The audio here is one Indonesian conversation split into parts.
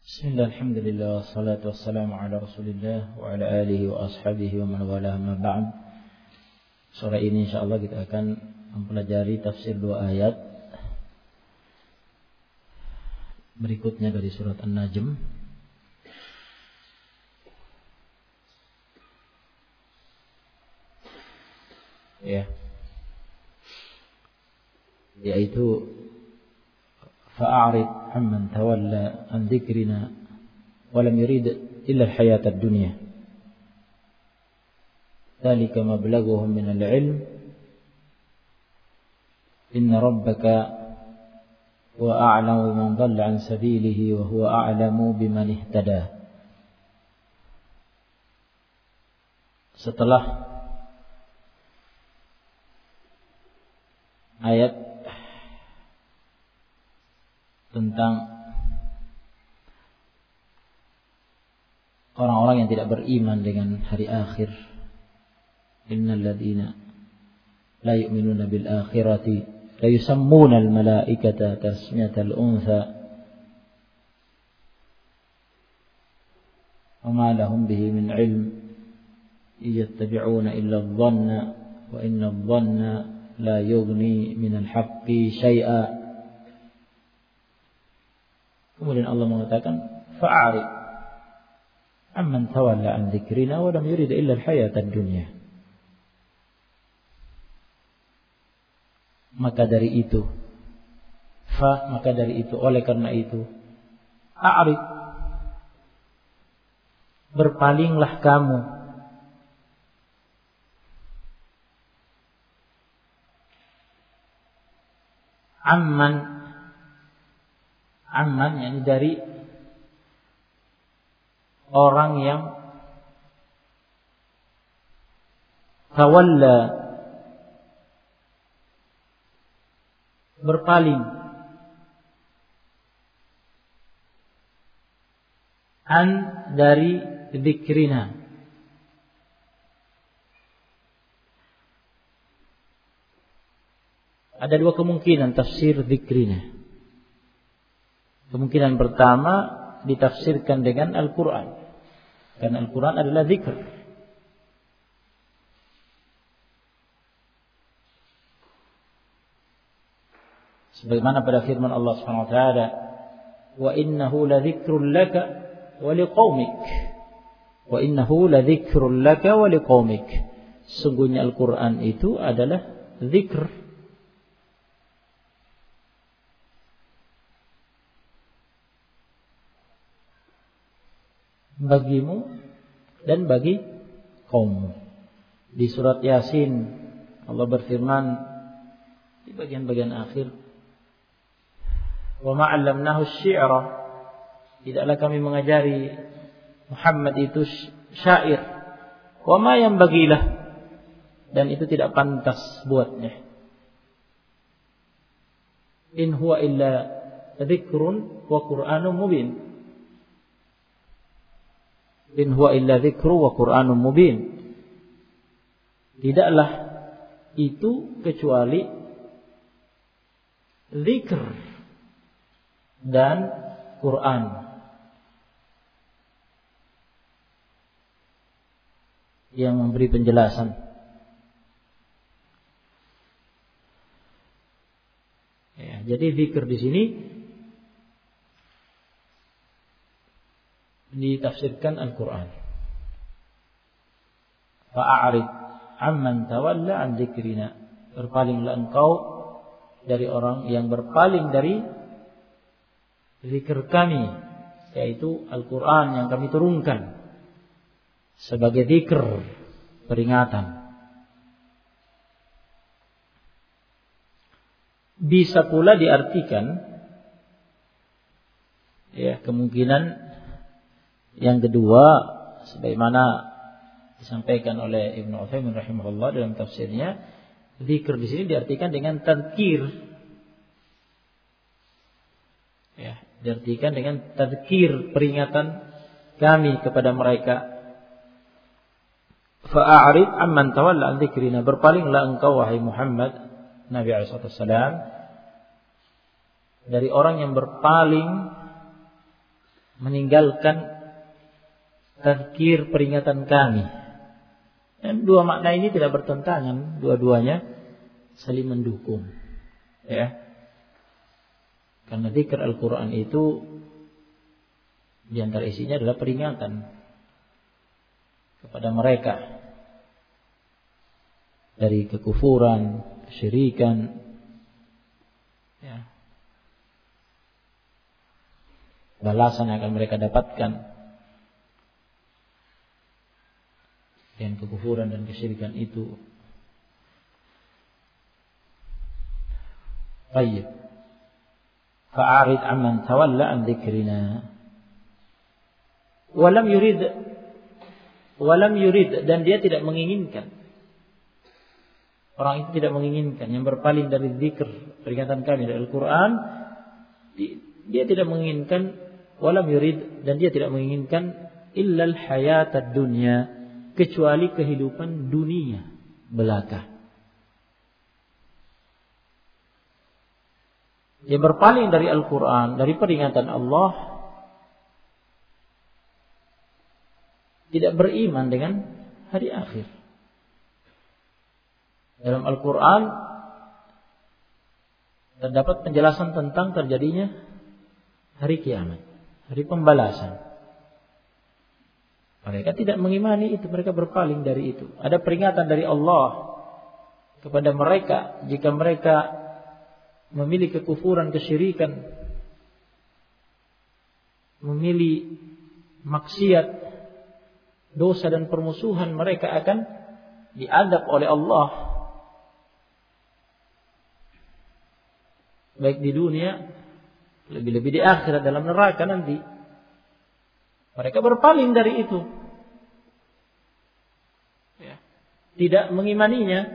Bismillah, alhamdulillah, wassalatu wassalamu ala rasulillah wa ala alihi wa ashabihi wa man wala ma ba'd. Sore ini insyaallah kita akan mempelajari tafsir dua ayat berikutnya dari surat An-Najm. Ya. Yaitu fa'arid amman tawalla an dzikrina wa lam yurid illa al-hayat ad-dunya. Dzalika mablaghuhum min al-'ilm. Inna rabbaka huwa a'lamu biman dhalla 'an sabilihi wa huwa a'lamu biman ihtada. Setelah ayat tentang orang-orang yang tidak beriman dengan hari akhir. Innal ladzina la yu'minuna bil akhirati la yusammuna al malaikata tasmiyatal untha wa ma lahum bihi min ilm yattabi'una illa adh-dhanna wa inna adh-dhanna la yughni min al-haqqi syai'a. Kemudian Allah mengatakan fa'arid amman tawalla an dzikrina wa lam yurid illa al-hayata ad-dunya. Maka dari itu oleh karena itu a'rid, berpalinglah kamu amman yakni dari orang yang tawalla, berpaling, an dari dzikrina, ada dua kemungkinan tafsir dzikrina. Kemungkinan pertama ditafsirkan dengan Al-Quran, karena Al-Quran adalah zikr. Sebagaimana pada firman Allah Subhanahu wa taala, "Wa innahu ladzikrun laka wa liqaumik." Wa innahu ladzikrun laka wa liqaumik. Sungguhnya Al-Quran itu adalah zikr bagimu dan bagi kaummu. Di surat Yasin Allah berfirman di bagian-bagian akhir, "Wa ma 'allamnahu asy-syi'ra." Tidaklah kami mengajari Muhammad itu syair. Wa ma yanbaghilah, dan itu tidak pantas buatnya. In huwa illa dzikrun wa Qur'anun mubin. In huwa illa dzikru wa Qur'anun mubin. Tidaklah itu kecuali zikr dan Quran yang memberi penjelasan. Ya, jadi zikr di sini ditafsirkan Al-Quran. Fa'arid amman tawalla an dzikrina. Berpalinglah engkau dari orang yang berpaling dari zikir kami, yaitu Al-Quran yang kami turunkan sebagai zikr, peringatan. Bisa pula diartikan, ya, kemungkinan yang kedua, sebagaimana disampaikan oleh Ibnu Utsaimin rahimahullah dalam tafsirnya, zikr di sini diartikan dengan tadzkir. Ya, diartikan dengan tadzkir, peringatan kami kepada mereka. Fa'arid amman tawalla an dzikrina, berpalinglah engkau wahai Muhammad Nabi sallallahu alaihi wasallam dari orang yang berpaling meninggalkan tazkir, peringatan kami. Dan dua makna ini tidak bertentangan, dua-duanya saling mendukung. Ya. Karena zikr Al-Quran itu di antara isinya adalah peringatan kepada mereka dari kekufuran, kesyirikan, ya. Balasan yang akan mereka dapatkan dan kekufuran dan kesyirikan itu. Baik. Fa'arid amman tawalla an dzikrina. Walam yurid dan dia tidak menginginkan. Orang itu tidak menginginkan yang berpaling dari zikr, peringatan kami dari Al-Quran. Dia tidak menginginkan, walam yurid, dan dia tidak menginginkan illal hayatad dunya, kecuali kehidupan dunia belaka. Dia berpaling dari Al-Quran, dari peringatan Allah, tidak beriman dengan hari akhir. Dalam Al-Quran terdapat penjelasan tentang terjadinya hari kiamat, hari pembalasan. Mereka tidak mengimani itu, mereka berpaling dari itu. Ada peringatan dari Allah kepada mereka jika mereka memilih kekufuran, kesyirikan, memilih maksiat, dosa dan permusuhan, mereka akan diadab oleh Allah, baik di dunia, lebih-lebih di akhirat dalam neraka nanti. Mereka berpaling dari itu, ya. Tidak mengimaninya.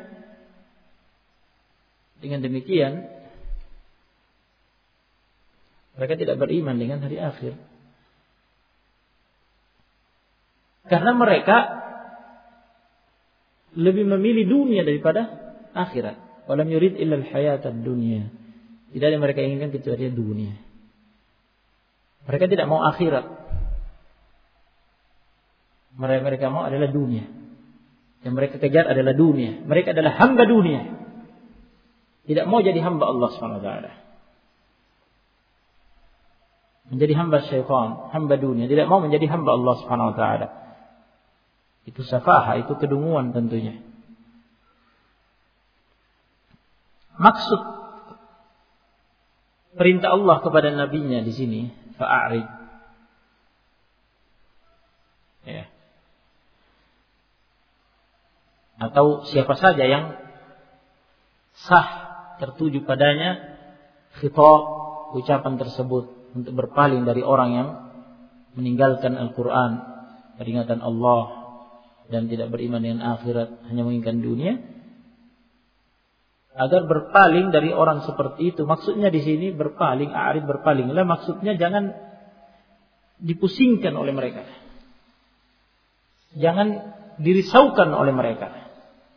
Dengan demikian mereka tidak beriman dengan hari akhir, karena mereka lebih memilih dunia daripada akhirat. Walam yurid illal hayatad dunya. Tidak ada yang mereka inginkan kecuali dunia. Mereka tidak mau akhirat. Mereka mau adalah dunia. Yang mereka kejar adalah dunia. Mereka adalah hamba dunia. Tidak mau jadi hamba Allah SWT. Menjadi hamba syaitan, hamba dunia. Tidak mau menjadi hamba Allah SWT. Itu safaha, itu kedunguan tentunya. Maksud perintah Allah kepada nabinya di sini, fa'arid. Ya. Atau siapa saja yang sah tertuju padanya khitab, ucapan tersebut, untuk berpaling dari orang yang meninggalkan Al-Quran, peringatan Allah, dan tidak beriman dengan akhirat, hanya menginginkan dunia, agar berpaling dari orang seperti itu. Maksudnya di sini berpaling, a'rid, berpalinglah, maksudnya jangan dipusingkan oleh mereka, jangan dirisaukan oleh mereka.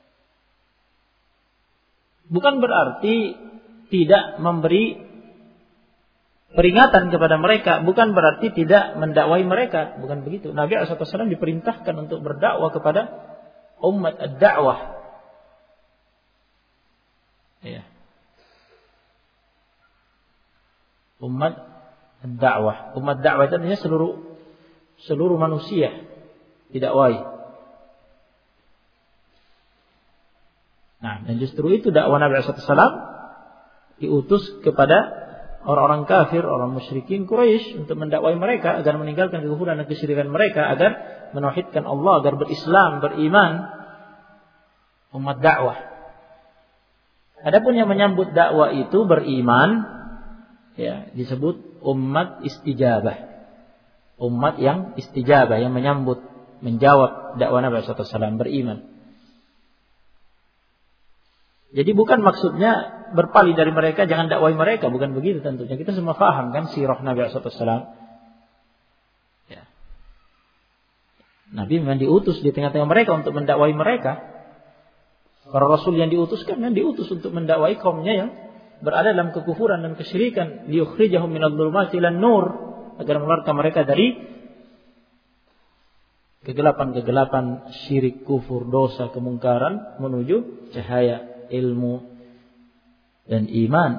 Bukan berarti tidak memberi peringatan kepada mereka, bukan berarti tidak mendakwai mereka, bukan begitu. Nabi SAW diperintahkan untuk berdakwah kepada umat ad-da'wah. Ya. Umat ad-da'wah. Umat dakwah itu artinya seluruh manusia didakwai. Nah, dan justru itu dakwah Nabi SAW diutus kepada orang-orang kafir, orang musyrikin Quraisy, untuk mendakwai mereka agar meninggalkan kekufuran dan kesyirikan mereka, agar menauhidkan Allah, agar berislam, beriman. Umat dakwah. Adapun yang menyambut dakwah itu beriman, ya, disebut umat istijabah. Umat yang istijabah, yang menyambut, menjawab dakwah Nabi SAW, beriman. Jadi bukan maksudnya berpaling dari mereka, jangan dakwai mereka, bukan begitu tentunya. Kita semua faham kan sirah Nabi SAW. Ya. Nabi memang diutus di tengah-tengah mereka untuk mendakwai mereka. Para rasul yang diutuskan kan diutus untuk mendakwai kaumnya yang berada dalam kekufuran dan kesyirikan, liyukhrijahum minadh-dhulumati ilan nur, agar mengeluarkan mereka dari kegelapan-kegelapan syirik, kufur, dosa, kemungkaran menuju cahaya ilmu dan iman.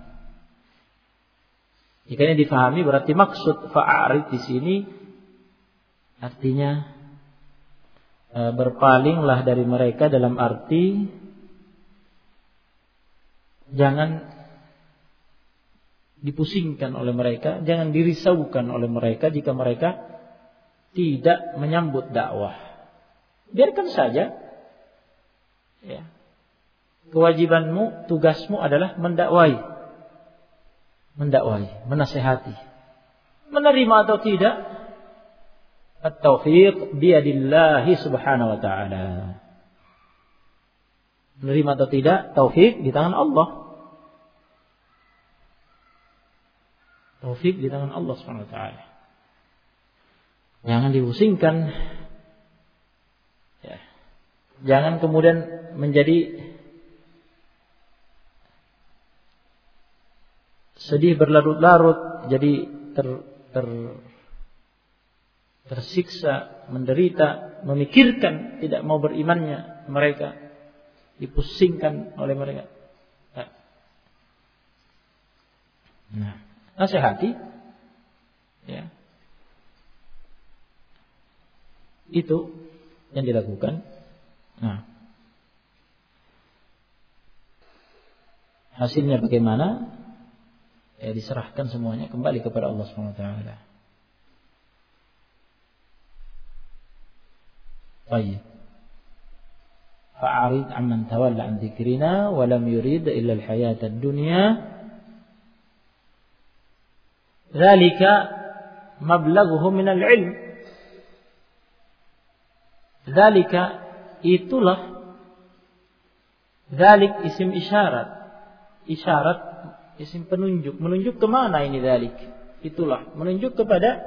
Jika ini difahami berarti maksud fa'arid di sini artinya berpalinglah dari mereka dalam arti jangan dipusingkan oleh mereka, jangan dirisaukan oleh mereka jika mereka tidak menyambut dakwah. Biarkan saja. Ya. Kewajibanmu, tugasmu adalah mendakwai, menasihati. Menerima atau tidak, at-taufiq biyadillahi subhanahu wa ta'ala. Menerima atau tidak, taufik di tangan Allah. Taufik di tangan Allah subhanahu wa ta'ala. Jangan dipusingkan. Ya. Jangan kemudian menjadi sedih berlarut-larut, jadi tersiksa, menderita, memikirkan tidak mau berimannya mereka, dipusingkan oleh mereka. Nah, nasihati, ya, itu yang dilakukan. Nah, hasilnya bagaimana? Ya, diserahkan semuanya kembali kepada Allah Subhanahu wa taala. Baik. Fa'arid 'amman tawalla 'an dzikrina wa lam yurid illa al-hayata ad-dunya. Dzalika mablaghuhum min al-'ilm. Dzalika itulah, dzalik isim isyarat. Isyarat isim penunjuk. Menunjuk ke mana ini dzalik? Itulah, menunjuk kepada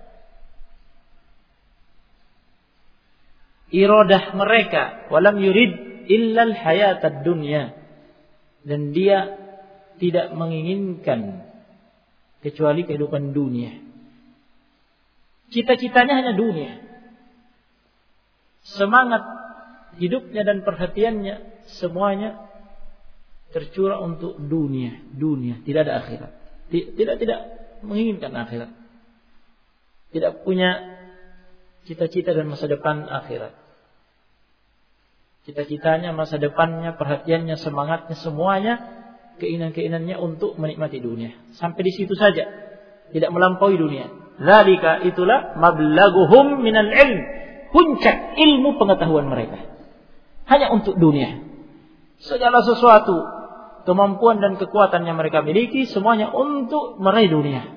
iradah mereka. Walam yurid illa al-hayatad dunya. Dan dia tidak menginginkan kecuali kehidupan dunia. Cita-citanya hanya dunia. Semangat hidupnya dan perhatiannya semuanya tercurah untuk dunia, tidak ada akhirat. Tidak menginginkan akhirat. Tidak punya cita-cita dan masa depan akhirat. Cita-citanya, masa depannya, perhatiannya, semangatnya, semuanya, keinginan-keinginannya untuk menikmati dunia. Sampai di situ saja, tidak melampaui dunia. Dzalika itulah mablaghuhum minal ilm. Puncak ilmu pengetahuan mereka. Hanya untuk dunia. Segala sesuatu, kemampuan dan kekuatan yang mereka miliki, semuanya untuk meraih dunia.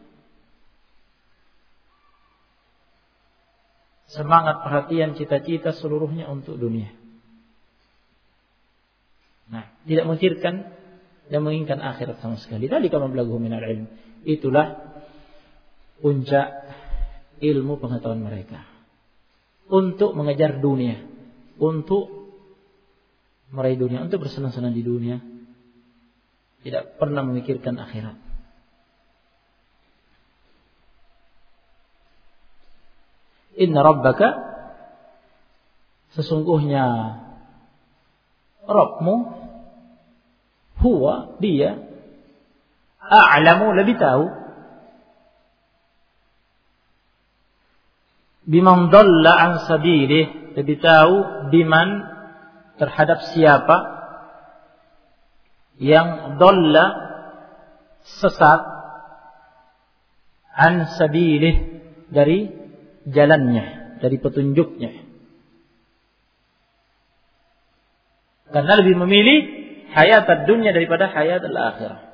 Semangat, perhatian, cita-cita seluruhnya untuk dunia. Nah, tidak memikirkan dan menginginkan akhirat sama sekali. Dzalika mablaghuhum minal ilm. Itulah puncak ilmu pengetahuan mereka. Untuk mengejar dunia, untuk meraih dunia, untuk bersenang-senang di dunia, tidak pernah memikirkan akhirat. Inna rabbaka, sesungguhnya Rabbmu, huwa, dia, a'lamu, lebih tahu, biman dhalla an sabilih, lebih tahu biman, terhadap siapa yang dhalla, sesat, an sabilih, dari jalannya, dari petunjuknya. Karena lebih memilih hayat dunia daripada hayat al-akhirah.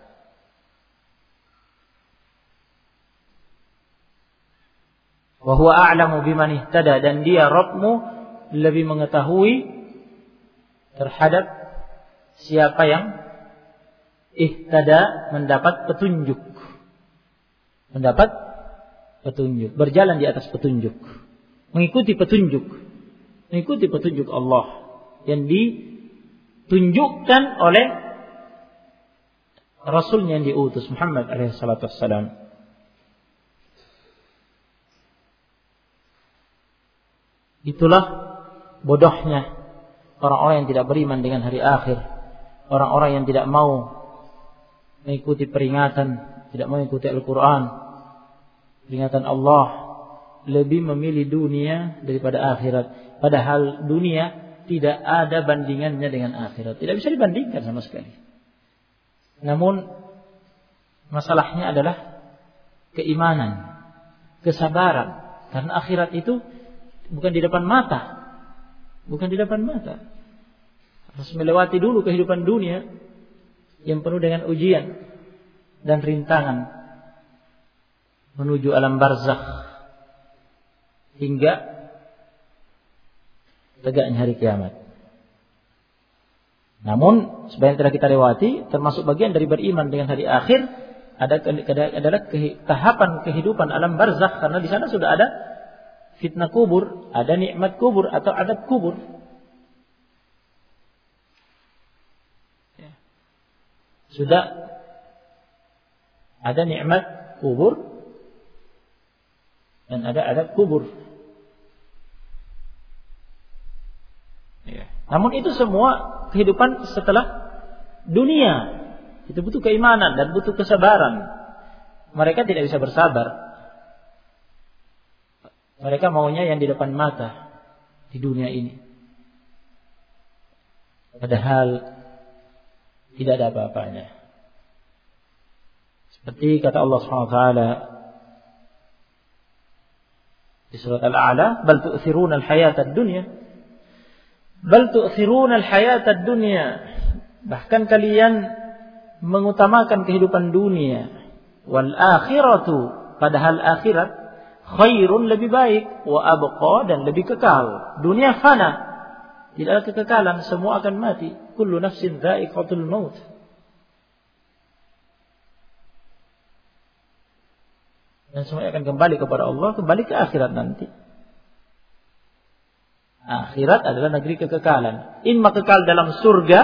Wa huwa a'lamu biman ihtada, dan dia Rabbmu lebih mengetahui terhadap siapa yang ihtada, mendapat petunjuk. Mendapat petunjuk, berjalan di atas petunjuk, mengikuti petunjuk, mengikuti petunjuk Allah yang ditunjukkan oleh Rasulnya yang diutus, Muhammad alaihi salatu wassalam. Itulah bodohnya orang-orang yang tidak beriman dengan hari akhir, orang-orang yang tidak mau mengikuti peringatan, tidak mau mengikuti Al-Quran, peringatan Allah, lebih memilih dunia daripada akhirat. Padahal dunia tidak ada bandingannya dengan akhirat, tidak bisa dibandingkan sama sekali. Namun masalahnya adalah keimanan, kesabaran, karena akhirat itu bukan di depan mata. Bukan di depan mata. Harus melewati dulu kehidupan dunia yang penuh dengan ujian dan rintangan menuju alam barzakh hingga tegaknya hari kiamat. Namun sebagian telah kita lewati, termasuk bagian dari beriman dengan hari akhir adalah tahapan kehidupan alam barzakh, karena di sana sudah ada fitnah kubur, ada nikmat kubur atau adab kubur. Sudah ada nikmat kubur dan ada adab kubur. Namun itu semua kehidupan setelah dunia. Itu butuh keimanan dan butuh kesabaran. Mereka tidak bisa bersabar. Mereka maunya yang di depan mata di dunia ini. Padahal tidak ada apa-apanya. Seperti kata Allah SWT di surat Al-A'la, "Bal tu'thiruna al-hayata ad-dunya." Bal tu'thiruna al-hayata ad-dunya. Bahkan kalian mengutamakan kehidupan dunia. Wal akhiratu, padahal akhirat khairun, lebih baik, wa abqa, dan lebih kekal. Dunia fana, tidak ada kekekalan, semua akan mati. Kullu nafsin dha'iqatul maut. Dan semua akan kembali kepada Allah, kembali ke akhirat nanti. Akhirat adalah negeri kekekalan. Imma kekal dalam surga,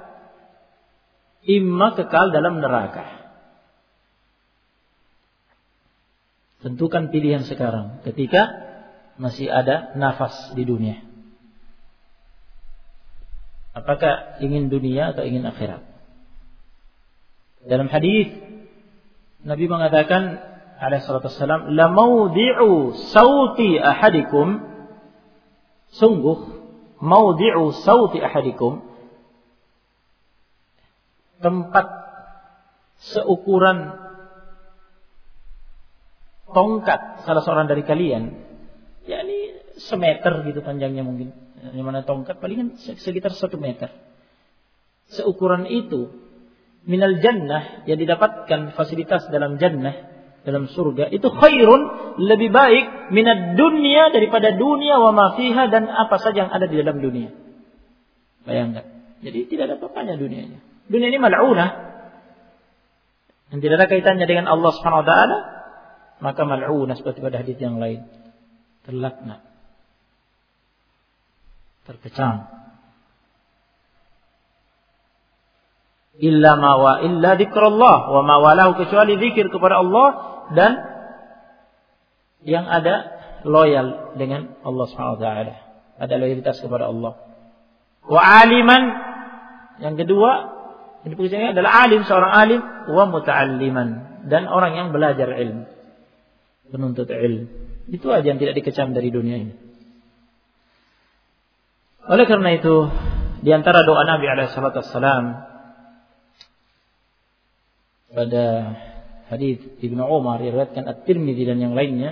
imma kekal dalam neraka. Tentukan pilihan sekarang ketika masih ada nafas di dunia. Apakah ingin dunia atau ingin akhirat? Dalam hadis Nabi mengatakan alaihi salatu wassalam, "La mawdi'u sauti ahadikum." Sungguh mawdi'u sauti ahadikum, tempat seukuran tongkat salah seorang dari kalian, yakni semeter gitu panjangnya mungkin. Yang mana tongkat palingan sekitar 1 meter. Seukuran itu minal jannah, yang didapatkan fasilitas dalam jannah, dalam surga, itu khairun, lebih baik minad dunya, daripada dunia, wa ma fiha, dan apa saja yang ada di dalam dunia. Bayangkan. Jadi tidak ada apa-apanya dunianya. Dunia ini mal'unah, dan tidak ada kaitannya dengan Allah Subhanahu wa taala. Maka mal'unah seperti pada hadis yang lain, terlaknat, terkecam. Illa dzikrullah wa ma walahu, kecuali zikir kepada Allah dan yang ada loyal dengan Allah Subhanahu wa taala, ada loyalitas kepada Allah. Wa aliman, yang kedua yang diperlukan adalah alim, seorang alim, wa muta'alliman, dan orang yang belajar ilmu, penuntut ilmu. Itu aja yang tidak dikecam dari dunia ini. Oleh karena itu, di antara doa Nabi alaihi salatu wassalam pada hadis Ibnu Umar diriwayatkan At-Tirmidzi dan yang lainnya,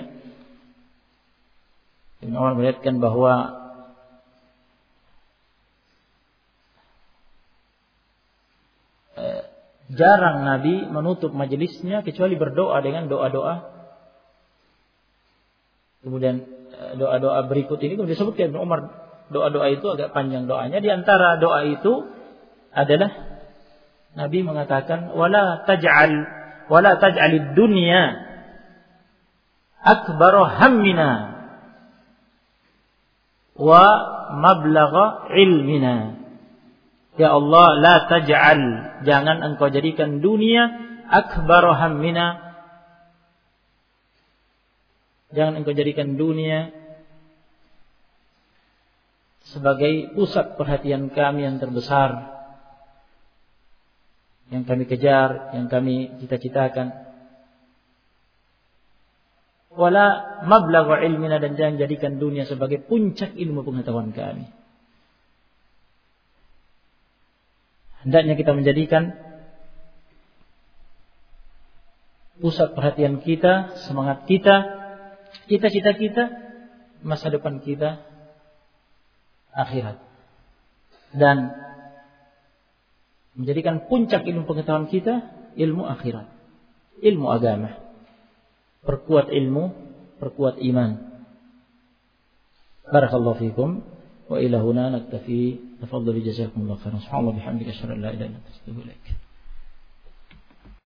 Ibnu Umar meriwayatkan bahwa jarang Nabi menutup majelisnya kecuali berdoa dengan doa-doa. Kemudian doa-doa berikut ini kemudian disebutkan Ibnu Umar, doa-doa itu agak panjang doanya. Di antara doa itu adalah Nabi mengatakan, wala taj'alid dunya akbara hammina wa mablagha ilmina. Ya Allah, la taj'al, jangan engkau jadikan dunia akbara hammina, jangan engkau jadikan dunia sebagai pusat perhatian kami yang terbesar, yang kami kejar, yang kami cita-citakan. Wala mablagha ilmina, dan jangan jadikan dunia sebagai puncak ilmu pengetahuan kami. Hendaknya kita menjadikan pusat perhatian kita, semangat kita, cita-cita kita, masa depan kita, akhirat. Dan menjadikan puncak ilmu pengetahuan kita ilmu akhirat, ilmu agama. Perkuat ilmu, perkuat iman. Barakallahu fikum wa ila huna naktafi. Tafadhalu jazakumullahu khairan. Subhanallah bihamdika asyhadu an la ilaha illa anta astaghfiruka wa atubu ilaik.